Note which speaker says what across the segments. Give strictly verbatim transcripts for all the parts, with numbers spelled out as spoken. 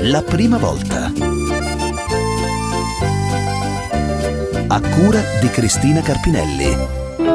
Speaker 1: La prima volta. A cura di Cristina Carpinelli.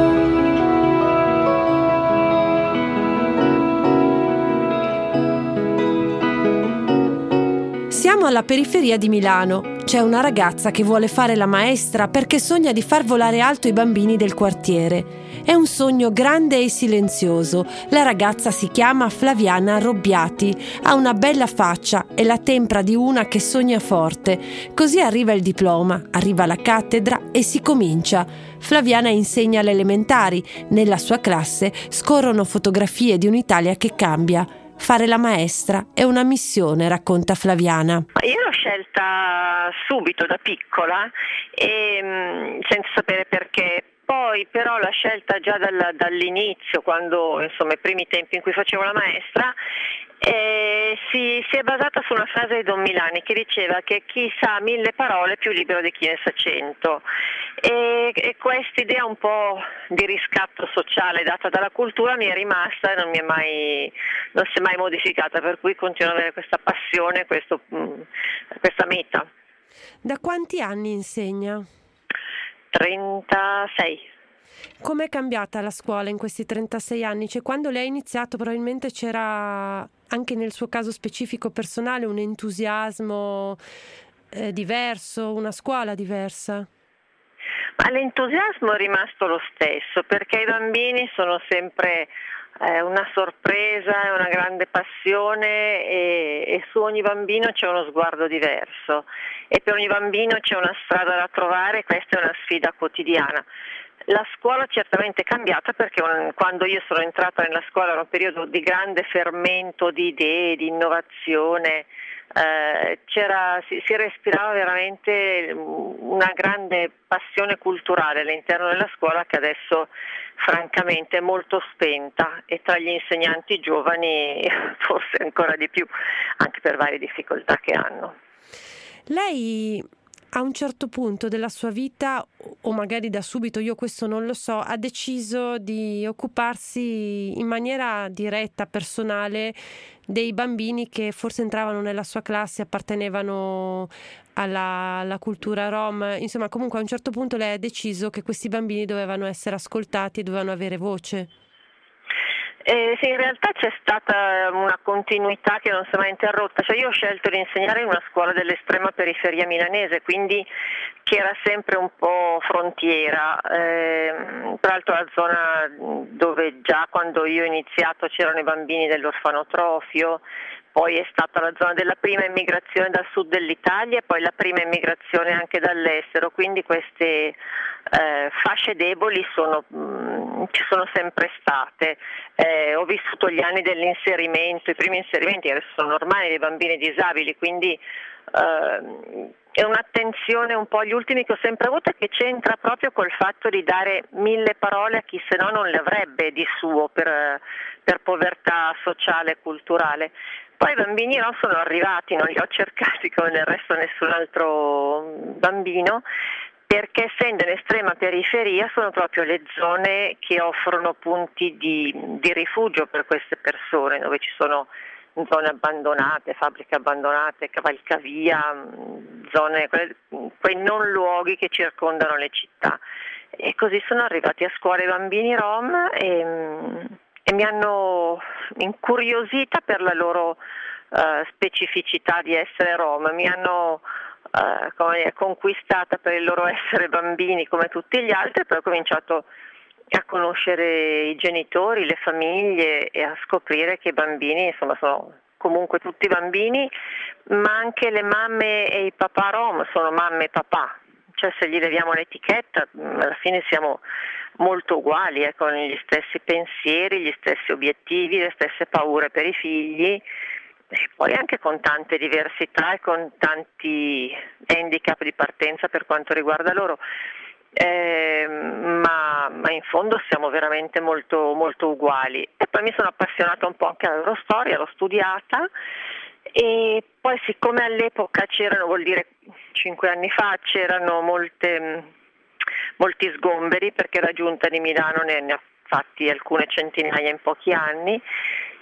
Speaker 2: Siamo alla periferia di Milano. C'è una ragazza che vuole fare la maestra perché sogna di far volare alto i bambini del quartiere. È un sogno grande e silenzioso. La ragazza si chiama Flaviana Robbiati, ha una bella faccia e la tempra di una che sogna forte. Così arriva il diploma, arriva la cattedra e si comincia. Flaviana insegna alle elementari. Nella sua classe scorrono fotografie di un'Italia che cambia. Fare la maestra è una missione, racconta Flaviana.
Speaker 3: Io l'ho scelta subito da piccola e senza sapere perché. Poi però la scelta già dal, dall'inizio, quando insomma i primi tempi in cui facevo la maestra, eh, si, si è basata su una frase di Don Milani che diceva che chi sa mille parole è più libero di chi ne sa cento. E, e questa idea un po' di riscatto sociale data dalla cultura mi è rimasta e non mi è mai, non si è mai modificata, per cui continuo ad avere questa passione, questo, questa meta.
Speaker 2: Da quanti anni insegna?
Speaker 3: trentasei.
Speaker 2: Com'è cambiata la scuola in questi trentasei anni? Cioè, quando lei ha iniziato probabilmente c'era anche nel suo caso specifico personale un entusiasmo eh, diverso, una scuola diversa?
Speaker 3: Ma l'entusiasmo è rimasto lo stesso, perché i bambini sono sempre eh, una sorpresa e una grande passione e, e su ogni bambino c'è uno sguardo diverso e per ogni bambino c'è una strada da trovare e questa è una sfida quotidiana. La scuola certamente è cambiata perché un, quando io sono entrata nella scuola era un periodo di grande fermento di idee, di innovazione, eh, c'era, si, si respirava veramente una grande passione culturale all'interno della scuola che adesso francamente è molto spenta e tra gli insegnanti giovani forse ancora di più, anche per varie difficoltà che hanno.
Speaker 2: Lei a un certo punto della sua vita, o magari da subito, io questo non lo so, ha deciso di occuparsi in maniera diretta, personale, dei bambini che forse entravano nella sua classe, appartenevano alla, alla cultura rom. Insomma, comunque a un certo punto lei ha deciso che questi bambini dovevano essere ascoltati e dovevano avere voce.
Speaker 3: Eh, sì, in realtà c'è stata una continuità che non si è mai interrotta, cioè io ho scelto di insegnare in una scuola dell'estrema periferia milanese, quindi che era sempre un po' frontiera, eh, tra l'altro la zona dove già quando io ho iniziato c'erano i bambini dell'orfanotrofio, poi è stata la zona della prima immigrazione dal sud dell'Italia e poi la prima immigrazione anche dall'estero, quindi queste eh, fasce deboli sono, mh, ci sono sempre state. Eh, ho vissuto gli anni dell'inserimento, i primi inserimenti adesso sono normali dei bambini disabili, quindi eh, è un'attenzione un po' agli ultimi che ho sempre avuto e che c'entra proprio col fatto di dare mille parole a chi se no non le avrebbe di suo per, per povertà sociale e culturale. Poi i bambini no, sono arrivati, non li ho cercati come del resto nessun altro bambino, perché essendo in estrema periferia sono proprio le zone che offrono punti di, di rifugio per queste persone, dove ci sono zone abbandonate, fabbriche abbandonate, cavalcavia, zone, quei non luoghi che circondano le città. E così sono arrivati a scuola i bambini rom e, e mi hanno incuriosita per la loro uh, specificità di essere rom, mi hanno uh, come dire, conquistata per il loro essere bambini come tutti gli altri e poi ho cominciato a conoscere i genitori, le famiglie e a scoprire che i bambini insomma sono comunque tutti bambini, ma anche le mamme e i papà rom sono mamme e papà, cioè se gli leviamo l'etichetta alla fine siamo molto uguali, eh, con gli stessi pensieri, gli stessi obiettivi, le stesse paure per i figli e poi anche con tante diversità e con tanti handicap di partenza per quanto riguarda loro. Eh, ma, ma in fondo siamo veramente molto, molto uguali. E poi mi sono appassionata un po' anche alla loro storia, l'ho studiata e poi siccome all'epoca c'erano, vuol dire cinque anni fa, c'erano molte, molti sgomberi perché la giunta di Milano ne, ne ha fatti alcune centinaia in pochi anni,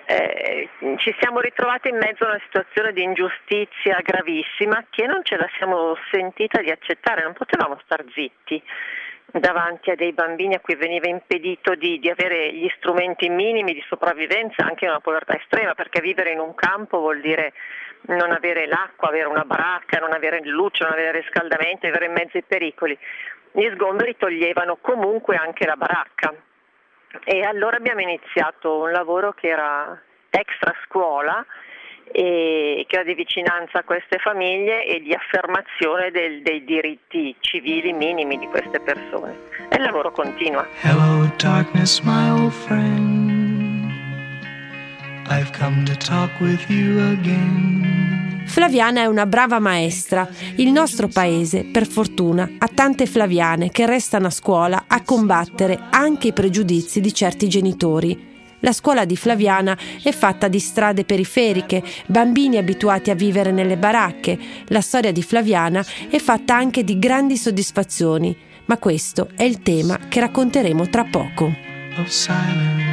Speaker 3: eh, ci siamo ritrovati in mezzo a una situazione di ingiustizia gravissima che non ce la siamo sentita di accettare, non potevamo star zitti davanti a dei bambini a cui veniva impedito di, di avere gli strumenti minimi di sopravvivenza anche in una povertà estrema, perché vivere in un campo vuol dire non avere l'acqua, avere una baracca, non avere luce, non avere riscaldamento, vivere in mezzo ai pericoli. Gli sgomberi toglievano comunque anche la baracca e allora abbiamo iniziato un lavoro che era extra scuola e che era di vicinanza a queste famiglie e di affermazione del, dei diritti civili minimi di queste persone. E il lavoro continua.
Speaker 4: Hello darkness, my old friend. I've come to talk with you again.
Speaker 2: Flaviana è una brava maestra. Il nostro paese, per fortuna, ha tante Flaviane che restano a scuola a combattere anche i pregiudizi di certi genitori. La scuola di Flaviana è fatta di strade periferiche, bambini abituati a vivere nelle baracche. La storia di Flaviana è fatta anche di grandi soddisfazioni, ma questo è il tema che racconteremo tra poco.
Speaker 4: Of silence,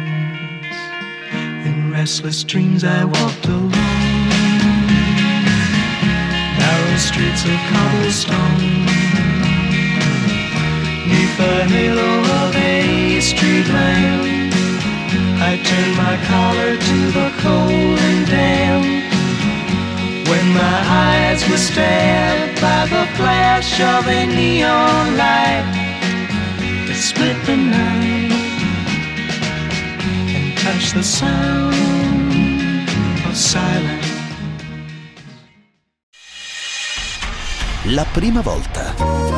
Speaker 4: in restless dreams I walked alone, narrow streets of cobblestone, neath the halo of a street lamp. I turned my collar to the cold and damp, when my eyes were stabbed by the flash of a neon light that split the night and touched the sound of silence.
Speaker 1: La prima volta.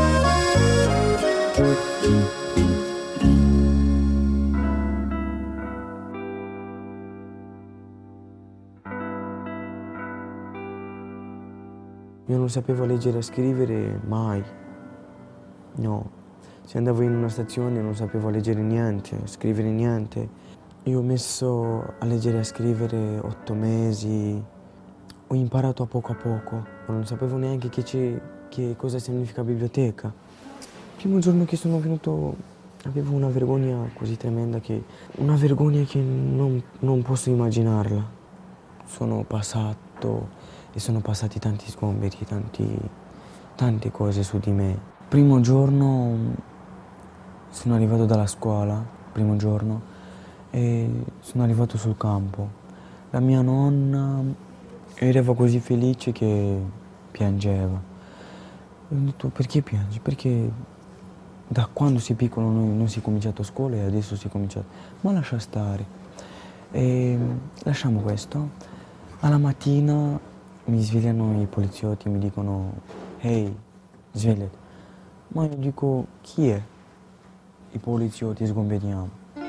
Speaker 5: Io non sapevo leggere e scrivere mai, no. Se andavo in una stazione non sapevo leggere niente, scrivere niente. Io ho messo a leggere e a scrivere otto mesi, ho imparato a poco a poco, ma non sapevo neanche che, c'è, che cosa significa biblioteca. Il primo giorno che sono venuto avevo una vergogna così tremenda, che una vergogna che non, non posso immaginarla. Sono passato e sono passati tanti sgomberi, tanti, tante cose su di me. Primo giorno sono arrivato dalla scuola, primo giorno, e sono arrivato sul campo. La mia nonna era così felice che piangeva. E ho detto, perché piangi? Perché da quando sei piccolo noi non si è cominciato a scuola e adesso si è cominciato. Ma lascia stare. E lasciamo questo. Alla mattina mi svegliano i poliziotti, mi dicono, ehi, svegliati. Ma io dico, chi è? I poliziotti, sgomberiamo.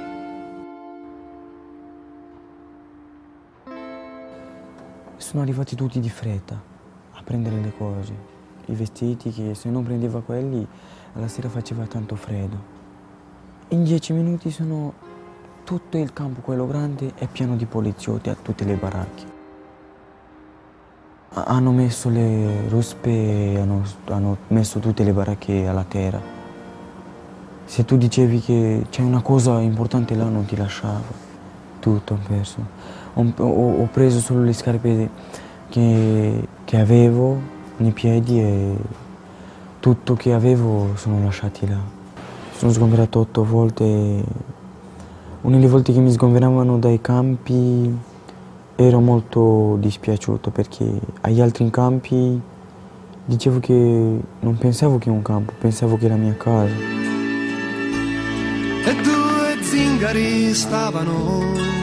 Speaker 5: Sono arrivati tutti di fretta a prendere le cose, i vestiti che se non prendeva quelli alla sera faceva tanto freddo. In dieci minuti sono tutto il campo, quello grande, è pieno di poliziotti a tutte le baracche. Hanno messo le ruspe, hanno, hanno messo tutte le baracche alla terra. Se tu dicevi che c'è una cosa importante là, non ti lasciava. Tutto ho perso. Ho, ho, ho preso solo le scarpe che, che avevo nei piedi e tutto che avevo sono lasciati là. Sono sgomberato otto volte. Una delle volte che mi sgomberavano dai campi ero molto dispiaciuto, perché agli altri campi dicevo che non pensavo che è un campo, pensavo che era la mia casa.
Speaker 6: E due zingari stavano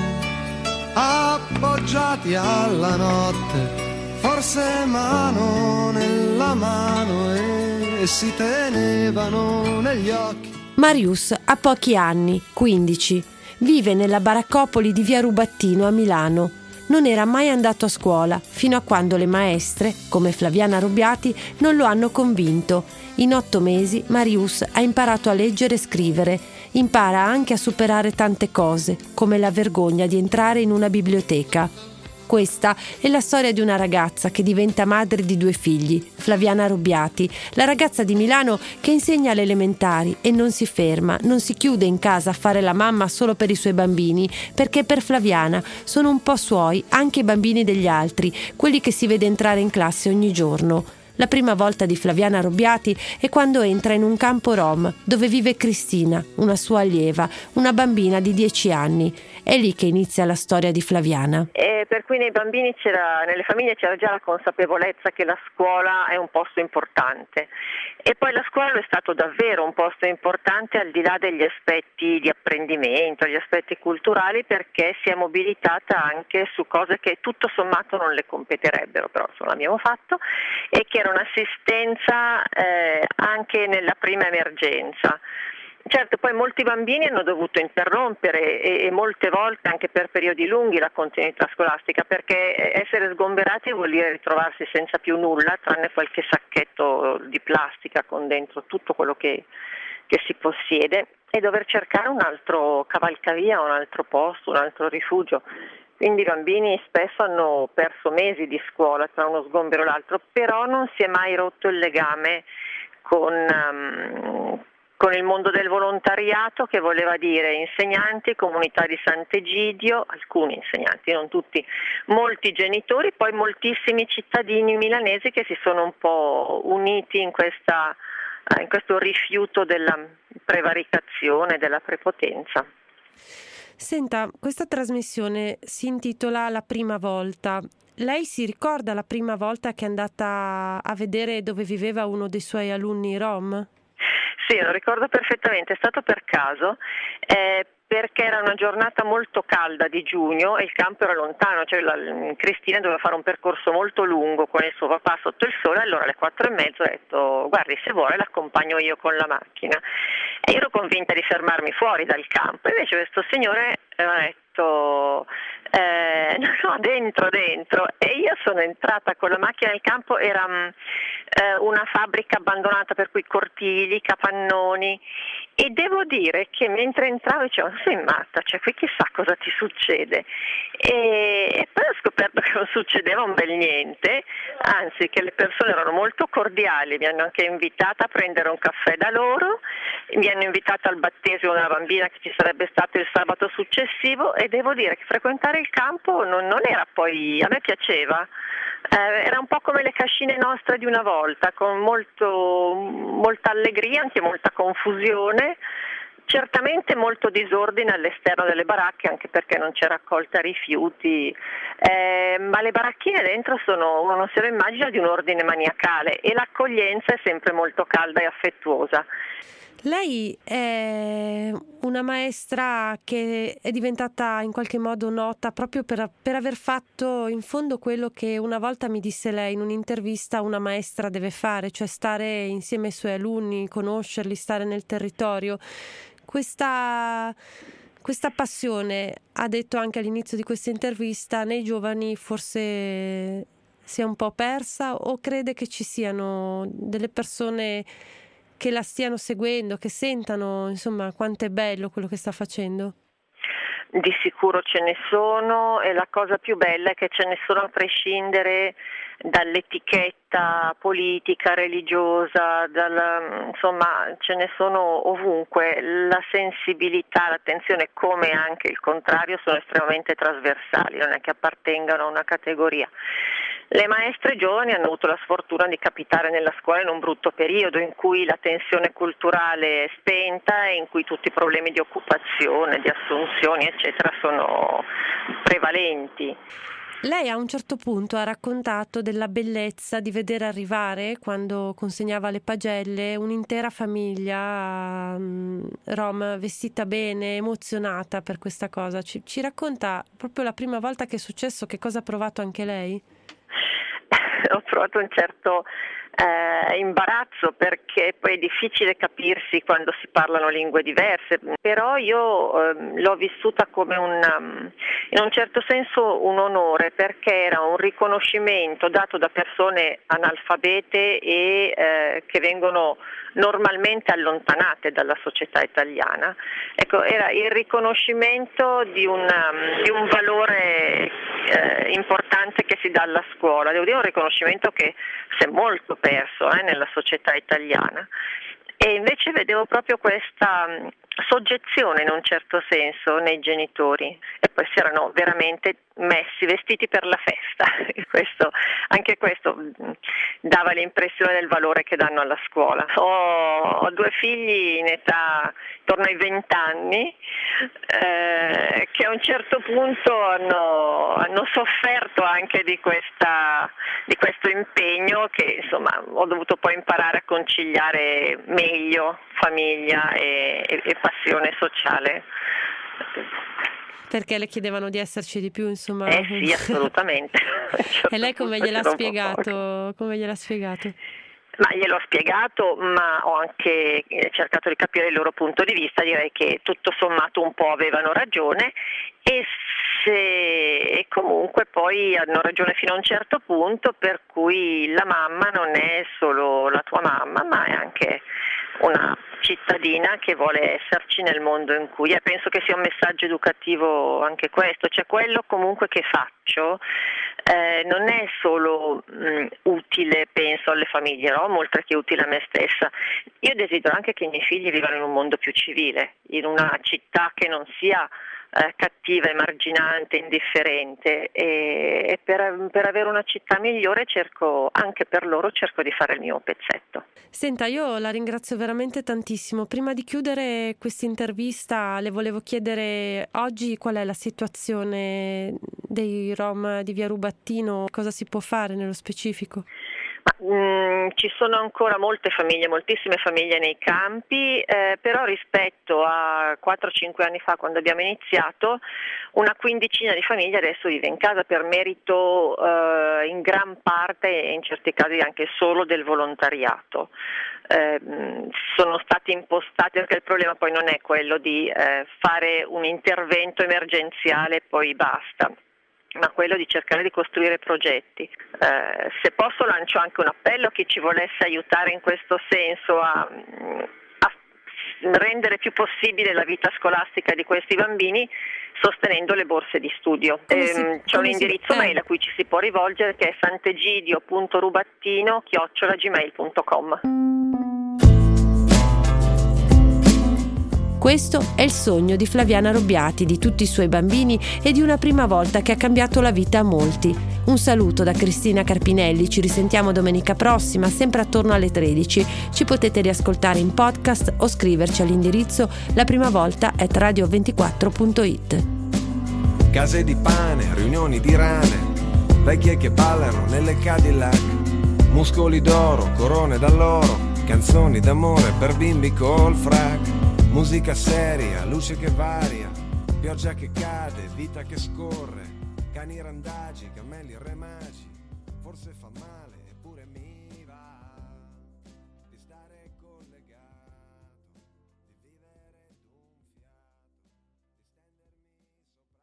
Speaker 6: appoggiati alla notte, forse mano nella mano, e si tenevano negli occhi.
Speaker 2: Marius ha pochi anni, quindici, vive nella baraccopoli di via Rubattino a Milano. Non era mai andato a scuola, fino a quando le maestre, come Flaviana Rubiati, non lo hanno convinto. In otto mesi Marius ha imparato a leggere e scrivere. Impara anche a superare tante cose, come la vergogna di entrare in una biblioteca. Questa è la storia di una ragazza che diventa madre di due figli, Flaviana Robbiati, la ragazza di Milano che insegna alle elementari e non si ferma, non si chiude in casa a fare la mamma solo per i suoi bambini, perché per Flaviana sono un po' suoi anche i bambini degli altri, quelli che si vede entrare in classe ogni giorno. La prima volta di Flaviana Robbiati è quando entra in un campo rom dove vive Cristina, una sua allieva, una bambina di dieci anni. È lì che inizia la storia di Flaviana.
Speaker 3: E per cui nei bambini c'era, nelle famiglie c'era già la consapevolezza che la scuola è un posto importante. E poi la scuola è stato davvero un posto importante al di là degli aspetti di apprendimento, gli aspetti culturali, perché si è mobilitata anche su cose che tutto sommato non le competerebbero, però insomma l'abbiamo fatto, e che era un'assistenza eh, anche nella prima emergenza. Certo, poi molti bambini hanno dovuto interrompere e, e molte volte anche per periodi lunghi la continuità scolastica, perché essere sgomberati vuol dire ritrovarsi senza più nulla, tranne qualche sacchetto di plastica con dentro tutto quello che, che si possiede, e dover cercare un altro cavalcavia, un altro posto, un altro rifugio. Quindi i bambini spesso hanno perso mesi di scuola tra uno sgombero e l'altro, però non si è mai rotto il legame con... Um, con il mondo del volontariato, che voleva dire insegnanti, comunità di Sant'Egidio, alcuni insegnanti, non tutti, molti genitori, poi moltissimi cittadini milanesi che si sono un po' uniti in, questa, in questo rifiuto della prevaricazione, della prepotenza.
Speaker 2: Senta, questa trasmissione si intitola La prima volta. Lei si ricorda la prima volta che è andata a vedere dove viveva uno dei suoi alunni rom?
Speaker 3: Sì, lo ricordo perfettamente, è stato per caso, eh, perché era una giornata molto calda di giugno e il campo era lontano, cioè la, Cristina doveva fare un percorso molto lungo con il suo papà sotto il sole, allora alle quattro e mezzo ho detto guardi, se vuole l'accompagno io con la macchina, e io ero convinta di fermarmi fuori dal campo, invece questo signore ha detto eh, no, dentro, dentro, e io sono entrata con la macchina nel campo, era mh, eh, una fabbrica abbandonata, per cui cortili, capannoni, e devo dire che mentre entravo dicevo ma sei matta, cioè qui chissà cosa ti succede, e, e poi ho scoperto che non succedeva un bel niente, anzi che le persone erano molto cordiali, mi hanno anche invitata a prendere un caffè da loro, mi hanno invitata al battesimo della bambina che ci sarebbe stato il sabato successivo, e devo dire che frequentare il campo non, non era poi, a me piaceva, eh, era un po' come le cascine nostre di una volta, con molto, molta allegria, anche molta confusione, certamente molto disordine all'esterno delle baracche, anche perché non c'è raccolta rifiuti, eh, ma le baracchine dentro sono, uno non se lo immagina, di un ordine maniacale, e l'accoglienza è sempre molto calda e affettuosa.
Speaker 2: Lei è una maestra che è diventata in qualche modo nota proprio per, per aver fatto in fondo quello che una volta mi disse lei in un'intervista una maestra deve fare, cioè stare insieme ai suoi alunni, conoscerli, stare nel territorio. Questa, questa passione, ha detto anche all'inizio di questa intervista, nei giovani forse si è un po' persa, o crede che ci siano delle persone che la stiano seguendo, che sentano insomma quanto è bello quello che sta facendo?
Speaker 3: Di sicuro ce ne sono, e la cosa più bella è che ce ne sono a prescindere dall'etichetta politica, religiosa, dalla, insomma ce ne sono ovunque. La sensibilità, l'attenzione, come anche il contrario, sono estremamente trasversali, non è che appartengano a una categoria. Le maestre giovani hanno avuto la sfortuna di capitare nella scuola in un brutto periodo in cui la tensione culturale è spenta e in cui tutti i problemi di occupazione, di assunzioni, eccetera, sono prevalenti.
Speaker 2: Lei a un certo punto ha raccontato della bellezza di vedere arrivare, quando consegnava le pagelle, un'intera famiglia um, rom vestita bene, emozionata per questa cosa. Ci, ci racconta proprio la prima volta che è successo, che cosa ha provato anche lei?
Speaker 3: Ho provato un certo eh, imbarazzo, perché poi è difficile capirsi quando si parlano lingue diverse, però io eh, l'ho vissuta come un, um, in un certo senso un onore, perché era un riconoscimento dato da persone analfabete e eh, che vengono normalmente allontanate dalla società italiana. Ecco, era il riconoscimento di, una, di un valore eh, importante che si dà alla scuola, devo dire un riconoscimento che si è molto perso eh, nella società italiana. E invece vedevo proprio questa soggezione in un certo senso nei genitori, e poi si erano veramente messi vestiti per la festa. Questo, anche questo dava l'impressione del valore che danno alla scuola. Ho, ho due figli in età intorno ai vent'anni eh, che a un certo punto hanno, hanno sofferto anche di, questa, di questo impegno che insomma ho dovuto poi imparare a conciliare meglio famiglia e, e, e passione sociale.
Speaker 2: Perché le chiedevano di esserci di più, insomma.
Speaker 3: Eh sì, assolutamente.
Speaker 2: E lei come gliel'ha spiegato? Come gliel'ha spiegato?
Speaker 3: Ma gliel'ho spiegato, ma ho anche cercato di capire il loro punto di vista. Direi che tutto sommato un po' avevano ragione, e, se, e comunque poi hanno ragione fino a un certo punto, per cui la mamma non è solo la tua mamma, ma è anche una cittadina che vuole esserci nel mondo in cui è. Penso che sia un messaggio educativo anche questo, cioè quello comunque che faccio eh, non è solo mh, utile, penso, alle famiglie, no? Oltre che utile a me stessa. Io desidero anche che i miei figli vivano in un mondo più civile, in una città che non sia eh, cattiva, emarginante, indifferente, e, e per, per avere una città migliore cerco, anche per loro, cerco di fare il mio pezzetto.
Speaker 2: Senta, io la ringrazio veramente tantissimo. Prima di chiudere questa intervista le volevo chiedere oggi qual è la situazione dei Rom di Via Rubattino, cosa si può fare nello specifico?
Speaker 3: Ma, mh, ci sono ancora molte famiglie, moltissime famiglie nei campi, eh, però rispetto a quattro cinque anni fa, quando abbiamo iniziato, una quindicina di famiglie adesso vive in casa per merito eh, in gran parte e in certi casi anche solo del volontariato. Eh, sono stati impostati, perché il problema poi non è quello di eh, fare un intervento emergenziale e poi basta, ma quello di cercare di costruire progetti. Eh, se posso lancio anche un appello a chi ci volesse aiutare in questo senso a, a rendere più possibile la vita scolastica di questi bambini, sostenendo le borse di studio. Eh, c'è un indirizzo si... mail a cui ci si può rivolgere, che è santegidio punto rubattino chiocciola gmail punto com.
Speaker 2: Questo è il sogno di Flaviana Robbiati, di tutti i suoi bambini e di una prima volta che ha cambiato la vita a molti. Un saluto da Cristina Carpinelli, ci risentiamo domenica prossima, sempre attorno alle tredici. Ci potete riascoltare in podcast o scriverci all'indirizzo la prima volta at radio ventiquattro punto it.
Speaker 7: Case di pane, riunioni di rane, vecchie che ballano nelle Cadillac, muscoli d'oro, corone d'alloro, canzoni d'amore per bimbi col frac. Musica seria, luce che varia, pioggia che cade, vita che scorre, cani randagi, cammelli e re magi, forse fa male, eppure mi